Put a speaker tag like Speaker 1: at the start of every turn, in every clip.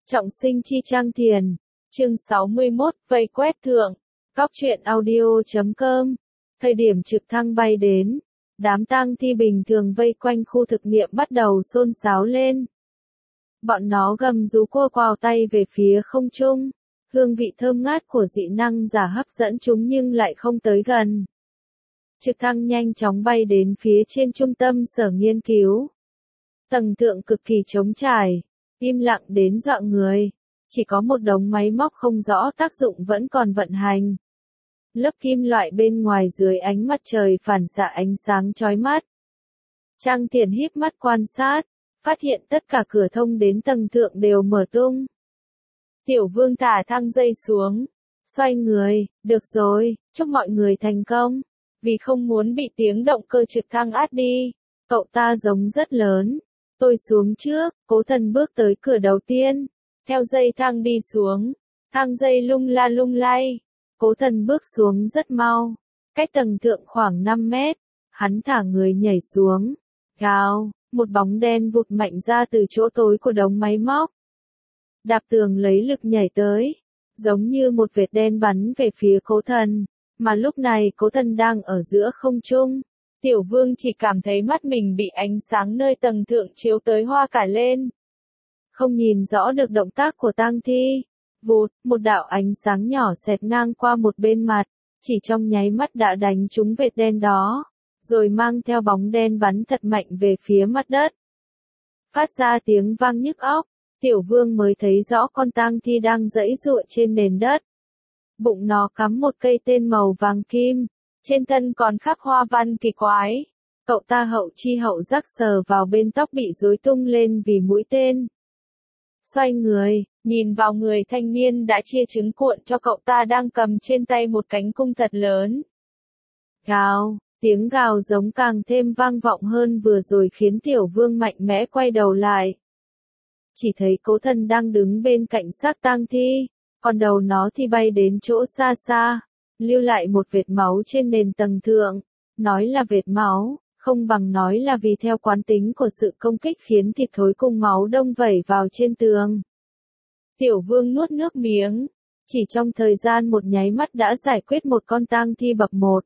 Speaker 1: Trọng sinh chi Trang Thiền, chương 61, vây quét thượng, góc truyện audio.com. Thời điểm trực thăng bay đến, đám tang thi bình thường vây quanh khu thực nghiệm bắt đầu xôn xáo lên. Bọn nó gầm rú cua quào tay về phía không trung, hương vị thơm ngát của dị năng giả hấp dẫn chúng nhưng lại không tới gần. Trực thăng nhanh chóng bay đến phía trên trung tâm sở nghiên cứu. Tầng thượng cực kỳ trống trải, im lặng đến dọa người, chỉ có một đống máy móc không rõ tác dụng vẫn còn vận hành. Lớp kim loại bên ngoài dưới ánh mặt trời phản xạ ánh sáng chói mắt. Trang Thiền híp mắt quan sát, phát hiện tất cả cửa thông đến tầng thượng đều mở tung. Tiểu Vương thả thang dây xuống, xoay người, được rồi, chúc mọi người thành công. Vì không muốn bị tiếng động cơ trực thăng át đi, cậu ta giống rất lớn. Tôi xuống trước, Cố Thần bước tới cửa đầu tiên, theo dây thang đi xuống, thang dây lung la lung lay. Cố Thần bước xuống rất mau, cách tầng thượng khoảng 5 mét, hắn thả người nhảy xuống, gào, một bóng đen vụt mạnh ra từ chỗ tối của đống máy móc. Đạp tường lấy lực nhảy tới, giống như một vệt đen bắn về phía Cố Thần, mà lúc này Cố Thần đang ở giữa không trung. Tiểu Vương chỉ cảm thấy mắt mình bị ánh sáng nơi tầng thượng chiếu tới hoa cả lên. Không nhìn rõ được động tác của tang thi. Vụt, một đạo ánh sáng nhỏ xẹt ngang qua một bên mặt, chỉ trong nháy mắt đã đánh trúng vệt đen đó, rồi mang theo bóng đen bắn thật mạnh về phía mặt đất. Phát ra tiếng vang nhức óc, Tiểu Vương mới thấy rõ con tang thi đang giãy giụa trên nền đất. Bụng nó cắm một cây tên màu vàng kim. Trên thân còn khắc hoa văn kỳ quái. Cậu ta hậu chi hậu giác sờ vào bên tóc bị rối tung lên vì mũi tên. Xoay người, nhìn vào người thanh niên đã chia trứng cuộn cho cậu ta đang cầm trên tay một cánh cung thật lớn. Gào, tiếng gào giống càng thêm vang vọng hơn vừa rồi khiến Tiểu Vương mạnh mẽ quay đầu lại. Chỉ thấy Cố Thần đang đứng bên cạnh xác tang thi, còn đầu nó thì bay đến chỗ xa xa. Lưu lại một vệt máu trên nền tầng thượng, nói là vệt máu, không bằng nói là vì theo quán tính của sự công kích khiến thịt thối cùng máu đông vẩy vào trên tường. Tiểu Vương nuốt nước miếng, chỉ trong thời gian một nháy mắt đã giải quyết một con tang thi bậc 1.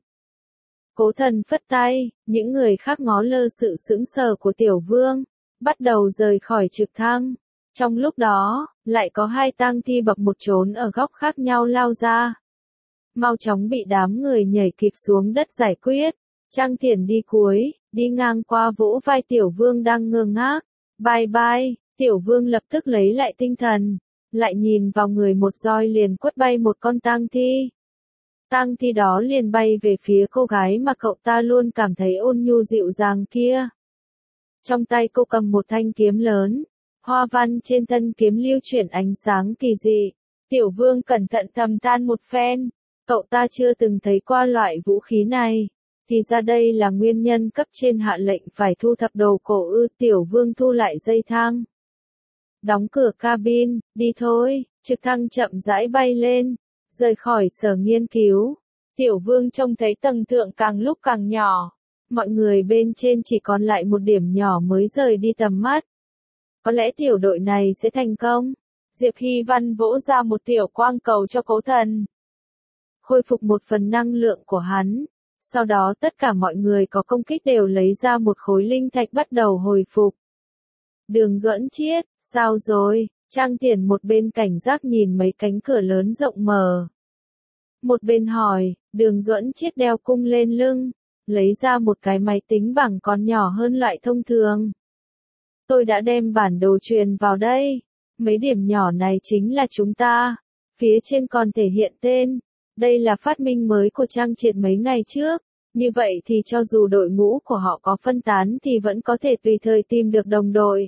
Speaker 1: Cố Thần phất tay, những người khác ngó lơ sự sững sờ của Tiểu Vương, bắt đầu rời khỏi trực thăng. Trong lúc đó, lại có 2 tang thi bậc 1 trốn ở góc khác nhau lao ra. Mau chóng bị đám người nhảy kịp xuống đất giải quyết. Trang Thiền đi cuối, đi ngang qua vỗ vai Tiểu Vương đang ngơ ngác. Bye bye, Tiểu Vương lập tức lấy lại tinh thần, lại nhìn vào người một roi liền quất bay một con tang thi. Tang thi đó liền bay về phía cô gái mà cậu ta luôn cảm thấy ôn nhu dịu dàng kia. Trong tay cô cầm một thanh kiếm lớn, hoa văn trên thân kiếm lưu chuyển ánh sáng kỳ dị. Tiểu Vương cẩn thận thầm than một phen. Cậu ta chưa từng thấy qua loại vũ khí này, thì ra đây là nguyên nhân cấp trên hạ lệnh phải thu thập đồ cổ ư. Tiểu Vương thu lại dây thang. Đóng cửa cabin, đi thôi, trực thăng chậm rãi bay lên, rời khỏi sở nghiên cứu. Tiểu Vương trông thấy tầng thượng càng lúc càng nhỏ, mọi người bên trên chỉ còn lại một điểm nhỏ mới rời đi tầm mắt. Có lẽ tiểu đội này sẽ thành công. Diệp Hy Văn vỗ ra một tiểu quang cầu cho Cố Thần. Khôi phục một phần năng lượng của hắn. Sau đó tất cả mọi người có công kích đều lấy ra một khối linh thạch bắt đầu hồi phục. Đường Duẫn Chiết, sao rồi? Trang Thiền một bên cảnh giác nhìn mấy cánh cửa lớn rộng mở. Một bên hỏi, Đường Duẫn Chiết đeo cung lên lưng, lấy ra một cái máy tính bảng còn nhỏ hơn loại thông thường. Tôi đã đem bản đồ truyền vào đây. Mấy điểm nhỏ này chính là chúng ta. Phía trên còn thể hiện tên. Đây là phát minh mới của Trang Triệt mấy ngày trước, như vậy thì cho dù đội ngũ của họ có phân tán thì vẫn có thể tùy thời tìm được đồng đội.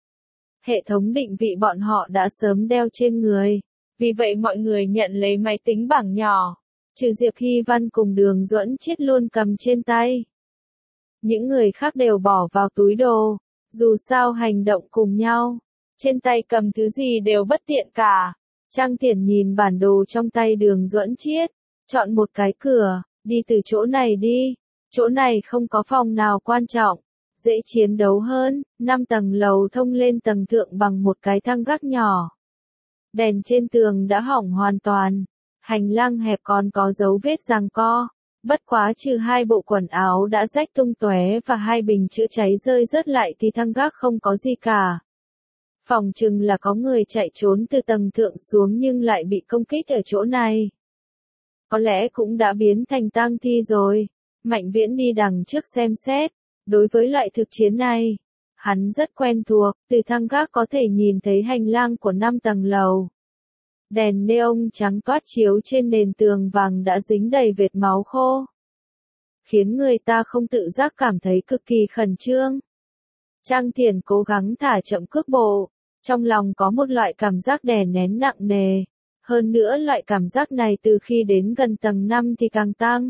Speaker 1: Hệ thống định vị bọn họ đã sớm đeo trên người, vì vậy mọi người nhận lấy máy tính bảng nhỏ, trừ Diệp Hy Văn cùng Đường Duẫn Chiết luôn cầm trên tay. Những người khác đều bỏ vào túi đồ, dù sao hành động cùng nhau, trên tay cầm thứ gì đều bất tiện cả. Trang Thiền nhìn bản đồ trong tay Đường Duẫn Chiết, chọn một cái cửa, đi từ chỗ này đi, chỗ này không có phòng nào quan trọng, dễ chiến đấu hơn. 5 tầng lầu thông lên tầng thượng bằng một cái thang gác nhỏ. Đèn trên tường đã hỏng hoàn toàn. Hành lang hẹp còn có dấu vết giằng co. Bất quá trừ 2 bộ quần áo đã rách tung tóe và 2 bình chữa cháy rơi rớt lại thì thang gác không có gì cả. Phòng chừng là có người chạy trốn từ tầng thượng xuống nhưng lại bị công kích ở chỗ này. Có lẽ cũng đã biến thành tang thi rồi. Mạnh Viễn đi đằng trước xem xét. Đối với loại thực chiến này, hắn rất quen thuộc, từ thang gác có thể nhìn thấy hành lang của 5 tầng lầu. Đèn neon trắng toát chiếu trên nền tường vàng đã dính đầy vệt máu khô, khiến người ta không tự giác cảm thấy cực kỳ khẩn trương. Trang Thiền cố gắng thả chậm cước bộ, trong lòng có một loại cảm giác đè nén nặng nề. Hơn nữa loại cảm giác này từ khi đến gần tầng 5 thì càng tăng.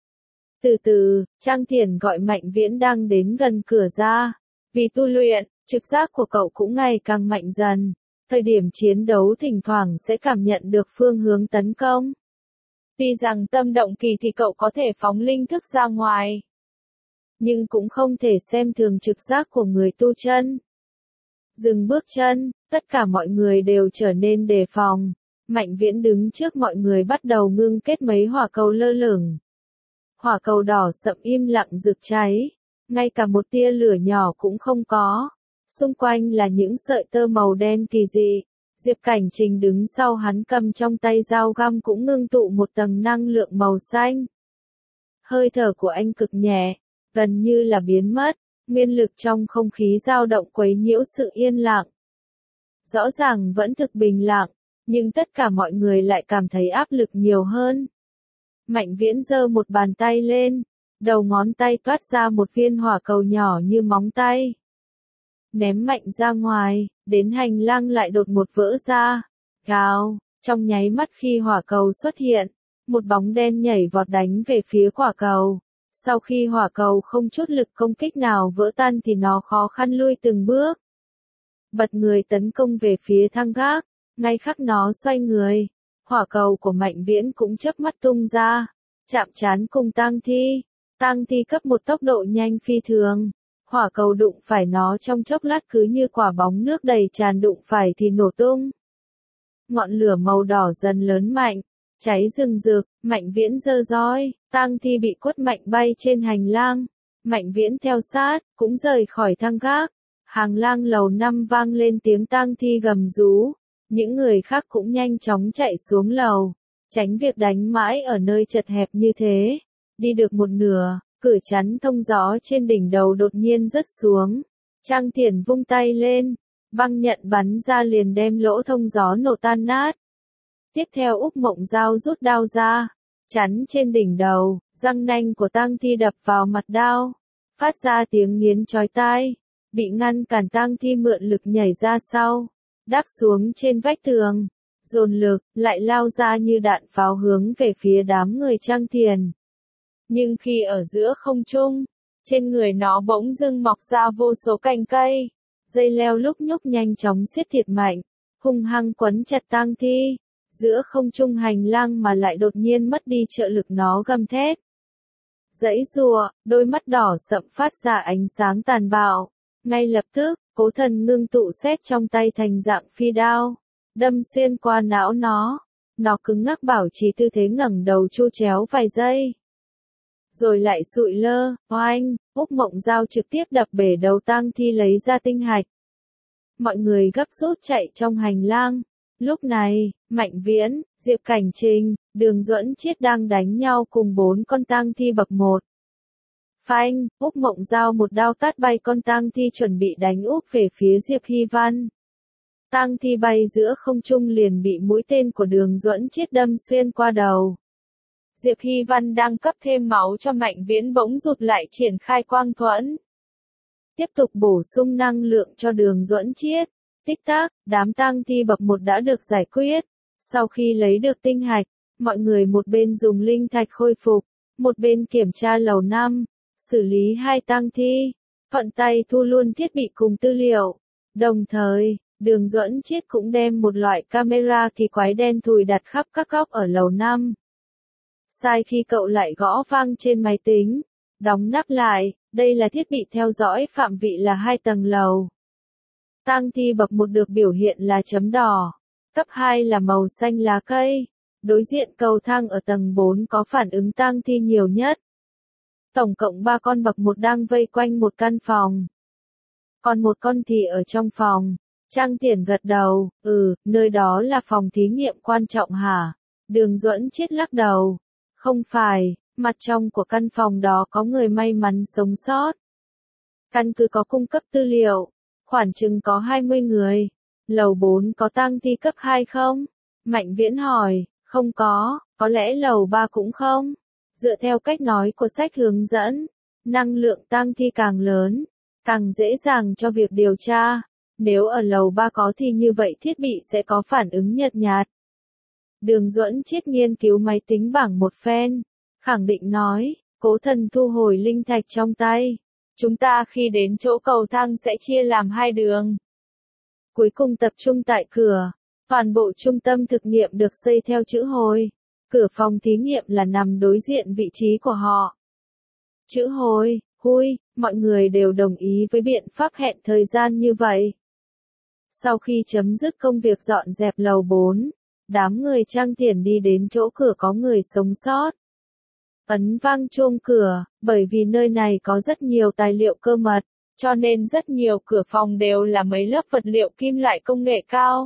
Speaker 1: Từ từ, Trang Thiền gọi Mạnh Viễn đang đến gần cửa ra. Vì tu luyện, trực giác của cậu cũng ngày càng mạnh dần. Thời điểm chiến đấu thỉnh thoảng sẽ cảm nhận được phương hướng tấn công. Tuy rằng tâm động kỳ thì cậu có thể phóng linh thức ra ngoài, nhưng cũng không thể xem thường trực giác của người tu chân. Dừng bước chân, tất cả mọi người đều trở nên đề phòng. Mạnh Viễn đứng trước mọi người bắt đầu ngưng kết mấy hỏa cầu lơ lửng. Hỏa cầu đỏ sậm im lặng rực cháy, ngay cả một tia lửa nhỏ cũng không có. Xung quanh là những sợi tơ màu đen kỳ dị. Diệp Cảnh Trình đứng sau hắn cầm trong tay dao găm cũng ngưng tụ một tầng năng lượng màu xanh. Hơi thở của anh cực nhẹ, gần như là biến mất, nguyên lực trong không khí dao động quấy nhiễu sự yên lặng. Rõ ràng vẫn thực bình lặng, nhưng tất cả mọi người lại cảm thấy áp lực nhiều hơn. Mạnh Viễn giơ một bàn tay lên, đầu ngón tay toát ra một viên hỏa cầu nhỏ như móng tay. Ném mạnh ra ngoài, đến hành lang lại đột ngột vỡ ra. Gào, trong nháy mắt khi hỏa cầu xuất hiện, một bóng đen nhảy vọt đánh về phía quả cầu. Sau khi hỏa cầu không chút lực công kích nào vỡ tan thì nó khó khăn lui từng bước. Bật người tấn công về phía thang gác, ngay khắc nó xoay người. Hỏa cầu của Mạnh Viễn cũng chớp mắt tung ra, chạm trán cùng tang thi. Tang thi cấp một tốc độ nhanh phi thường. Hỏa cầu đụng phải nó trong chốc lát cứ như quả bóng nước đầy tràn đụng phải thì nổ tung. Ngọn lửa màu đỏ dần lớn mạnh, cháy rừng rực, Mạnh Viễn giơ roi, tang thi bị quất mạnh bay trên hành lang. Mạnh Viễn theo sát, cũng rời khỏi thang gác. Hàng lang lầu 5 vang lên tiếng tang thi gầm rú. Những người khác cũng nhanh chóng chạy xuống lầu, tránh việc đánh mãi ở nơi chật hẹp như thế. Đi được một nửa, cửa chắn thông gió trên đỉnh đầu đột nhiên rớt xuống. Trang Thiền vung tay lên, băng nhận bắn ra liền đem lỗ thông gió nổ tan nát. Tiếp theo Úc Mộng Giao rút đao ra, chắn trên đỉnh đầu, răng nanh của tang thi đập vào mặt đao, phát ra tiếng nghiến chói tai. Bị ngăn cản tang thi mượn lực nhảy ra sau, đáp xuống trên vách tường, dồn lực, lại lao ra như đạn pháo hướng về phía đám người Trang Thiền. Nhưng khi ở giữa không trung, trên người nó bỗng dưng mọc ra vô số cành cây, dây leo lúc nhúc nhanh chóng siết thiệt mạnh, hung hăng quấn chặt tang thi. Giữa không trung hành lang mà lại đột nhiên mất đi trợ lực, nó gầm thét. Giãy giụa, đôi mắt đỏ sậm phát ra ánh sáng tàn bạo. Ngay lập tức, Cố Thần ngưng tụ xét trong tay thành dạng phi đao, đâm xuyên qua não nó. Nó cứng ngắc bảo trì tư thế ngẩng đầu chu chéo vài giây, rồi lại sụi lơ. Oanh, Úc Mộng Giao trực tiếp đập bể đầu tang thi lấy ra tinh hạch. Mọi người gấp rút chạy trong hành lang. Lúc này, Mạnh Viễn, Diệp Cảnh Trình, Đường Duẫn Chiết đang đánh nhau cùng 4 con tang thi bậc 1. Phanh, Úc Mộng Giao một đao tát bay con tang thi chuẩn bị đánh úp về phía Diệp Hy Văn. Tang thi bay giữa không trung liền bị mũi tên của Đường Duẫn Chiết đâm xuyên qua đầu. Diệp Hy Văn đang cấp thêm máu cho Mạnh Viễn bỗng rụt lại triển khai quang thuẫn, tiếp tục bổ sung năng lượng cho Đường Duẫn Chiết. Tích tắc, đám tang thi bậc 1 đã được giải quyết. Sau khi lấy được tinh hạch, mọi người một bên dùng linh thạch khôi phục, một bên kiểm tra lầu 5, xử lý 2 tang thi, thuận tay thu luôn thiết bị cùng tư liệu. Đồng thời, Đường Duẫn Chiết cũng đem một loại camera kỳ quái đen thùi đặt khắp các góc ở lầu 5. Sai khi cậu lại gõ vang trên máy tính, đóng nắp lại, đây là thiết bị theo dõi phạm vị là 2 tầng lầu. Tang thi bậc 1 được biểu hiện là chấm đỏ. Cấp 2 là màu xanh lá cây. Đối diện cầu thang ở tầng 4 có phản ứng tang thi nhiều nhất. Tổng cộng 3 con bậc một đang vây quanh một căn phòng. Còn một con thì ở trong phòng. Trang Tiễn gật đầu, nơi đó là phòng thí nghiệm quan trọng hả? Đường Duẫn Chiết lắc đầu. Không phải, mặt trong của căn phòng đó có người may mắn sống sót. Căn cứ có cung cấp tư liệu, khoảng chừng có 20 người. Lầu 4 có tang thi cấp 2 không? Mạnh Viễn hỏi, không có lẽ lầu 3 cũng không. Dựa theo cách nói của sách hướng dẫn, năng lượng tang thi càng lớn, càng dễ dàng cho việc điều tra. Nếu ở lầu 3 có thì như vậy thiết bị sẽ có phản ứng nhợt nhạt. Đường Duẫn Chiết nghiên cứu máy tính bảng một phen, khẳng định nói, Cố Thần thu hồi linh thạch trong tay. Chúng ta khi đến chỗ cầu thang sẽ chia làm 2 đường. Cuối cùng tập trung tại cửa. Toàn bộ trung tâm thực nghiệm được xây theo chữ hồi. Cửa phòng thí nghiệm là nằm đối diện vị trí của họ. Chữ hồi, mọi người đều đồng ý với biện pháp hẹn thời gian như vậy. Sau khi chấm dứt công việc dọn dẹp lầu 4, đám người Trang Tiễn đi đến chỗ cửa có người sống sót. Ấn vang chuông cửa, bởi vì nơi này có rất nhiều tài liệu cơ mật, cho nên rất nhiều cửa phòng đều là mấy lớp vật liệu kim loại công nghệ cao.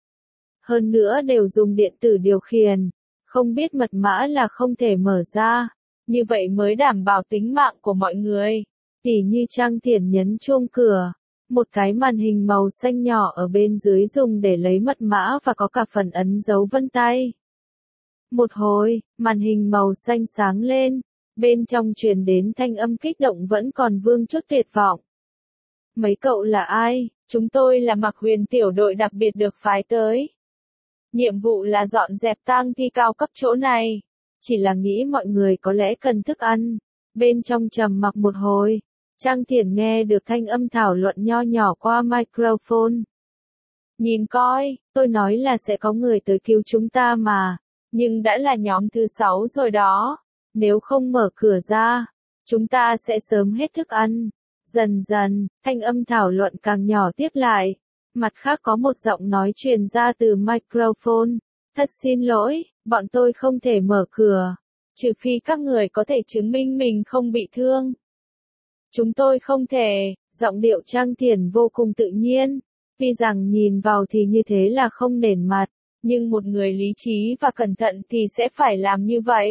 Speaker 1: Hơn nữa đều dùng điện tử điều khiển, không biết mật mã là không thể mở ra, như vậy mới đảm bảo tính mạng của mọi người. Tỉ như Trang Tiễn nhấn chuông cửa, một cái màn hình màu xanh nhỏ ở bên dưới dùng để lấy mật mã và có cả phần ấn dấu vân tay. Một hồi, màn hình màu xanh sáng lên, bên trong truyền đến thanh âm kích động vẫn còn vương chút tuyệt vọng. Mấy cậu là ai? Chúng tôi là Mặc Huyền tiểu đội đặc biệt được phái tới. Nhiệm vụ là dọn dẹp tang thi cao cấp chỗ này. Chỉ là nghĩ mọi người có lẽ cần thức ăn. Bên trong trầm mặc một hồi, Trang Tiễn nghe được thanh âm thảo luận nho nhỏ qua microphone. Nhìn coi, tôi nói là sẽ có người tới cứu chúng ta mà. Nhưng đã là nhóm thứ 6 rồi đó. Nếu không mở cửa ra, chúng ta sẽ sớm hết thức ăn. Dần dần, thanh âm thảo luận càng nhỏ tiếp lại. Mặt khác có một giọng nói truyền ra từ microphone. Thật xin lỗi, bọn tôi không thể mở cửa. Trừ phi các người có thể chứng minh mình không bị thương. Chúng tôi không thể, giọng điệu Trang Tiễn vô cùng tự nhiên. Tuy rằng nhìn vào thì như thế là không nể mặt, nhưng một người lý trí và cẩn thận thì sẽ phải làm như vậy.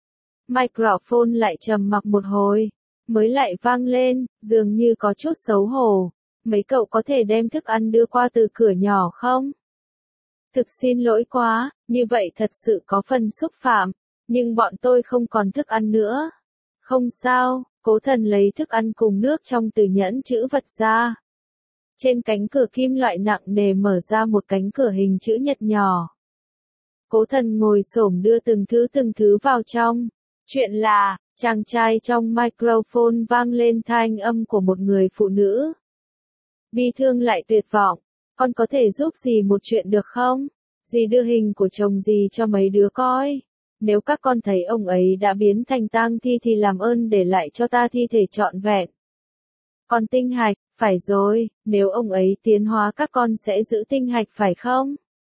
Speaker 1: Microphone lại trầm mặc một hồi, mới lại vang lên, dường như có chút xấu hổ. Mấy cậu có thể đem thức ăn đưa qua từ cửa nhỏ không? Thực xin lỗi quá, như vậy thật sự có phần xúc phạm, nhưng bọn tôi không còn thức ăn nữa. Không sao, Cố Thần lấy thức ăn cùng nước trong từ nhẫn chữ vật ra. Trên cánh cửa kim loại nặng nề mở ra một cánh cửa hình chữ nhật nhỏ. Cố Thần ngồi xổm đưa từng thứ vào trong. Chuyện là, chàng trai trong microphone vang lên thanh âm của một người phụ nữ. Bi thương lại tuyệt vọng, con có thể giúp dì một chuyện được không? Dì đưa hình của chồng dì cho mấy đứa coi. Nếu các con thấy ông ấy đã biến thành tang thi thì làm ơn để lại cho ta thi thể trọn vẹn. Còn tinh hạch, phải rồi, nếu ông ấy tiến hóa các con sẽ giữ tinh hạch phải không?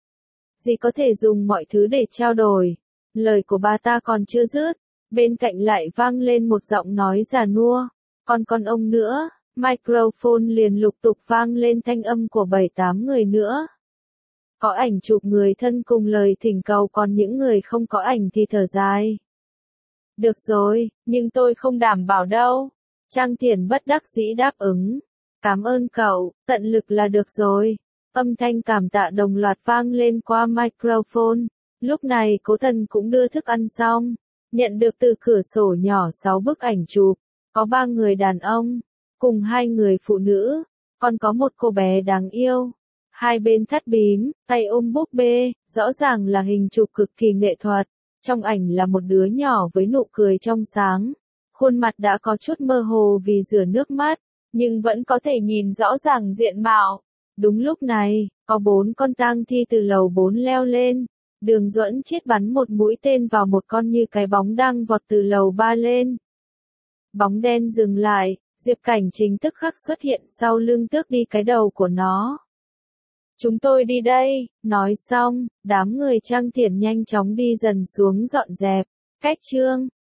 Speaker 1: Dì có thể dùng mọi thứ để trao đổi. Lời của bà ta còn chưa dứt, bên cạnh lại vang lên một giọng nói già nua. Còn ông nữa, microphone liền lục tục vang lên thanh âm của 7-8 người nữa. Có ảnh chụp người thân cùng lời thỉnh cầu, còn những người không có ảnh thì thở dài. Được rồi, nhưng tôi không đảm bảo đâu. Trang Tiễn bất đắc dĩ đáp ứng. Cảm ơn cậu, tận lực là được rồi. Âm thanh cảm tạ đồng loạt vang lên qua microphone. Lúc này Cố Thần cũng đưa thức ăn xong. Nhận được từ cửa sổ nhỏ 6 bức ảnh chụp. Có 3 người đàn ông, cùng 2 người phụ nữ, còn có một cô bé đáng yêu. Hai bên thắt bím, tay ôm búp bê, rõ ràng là hình chụp cực kỳ nghệ thuật. Trong ảnh là một đứa nhỏ với nụ cười trong sáng. Khuôn mặt đã có chút mơ hồ vì rửa nước mắt, nhưng vẫn có thể nhìn rõ ràng diện mạo. Đúng lúc này, có 4 con tang thi từ lầu 4 leo lên. Đường Duẫn Chiết bắn một mũi tên vào một con như cái bóng đang vọt từ lầu 3 lên. Bóng đen dừng lại, Diệp Cảnh chính tức khắc xuất hiện sau lưng tước đi cái đầu của nó. Chúng tôi đi đây, nói xong, đám người Trang Thiển nhanh chóng đi dần xuống dọn dẹp. Cách chương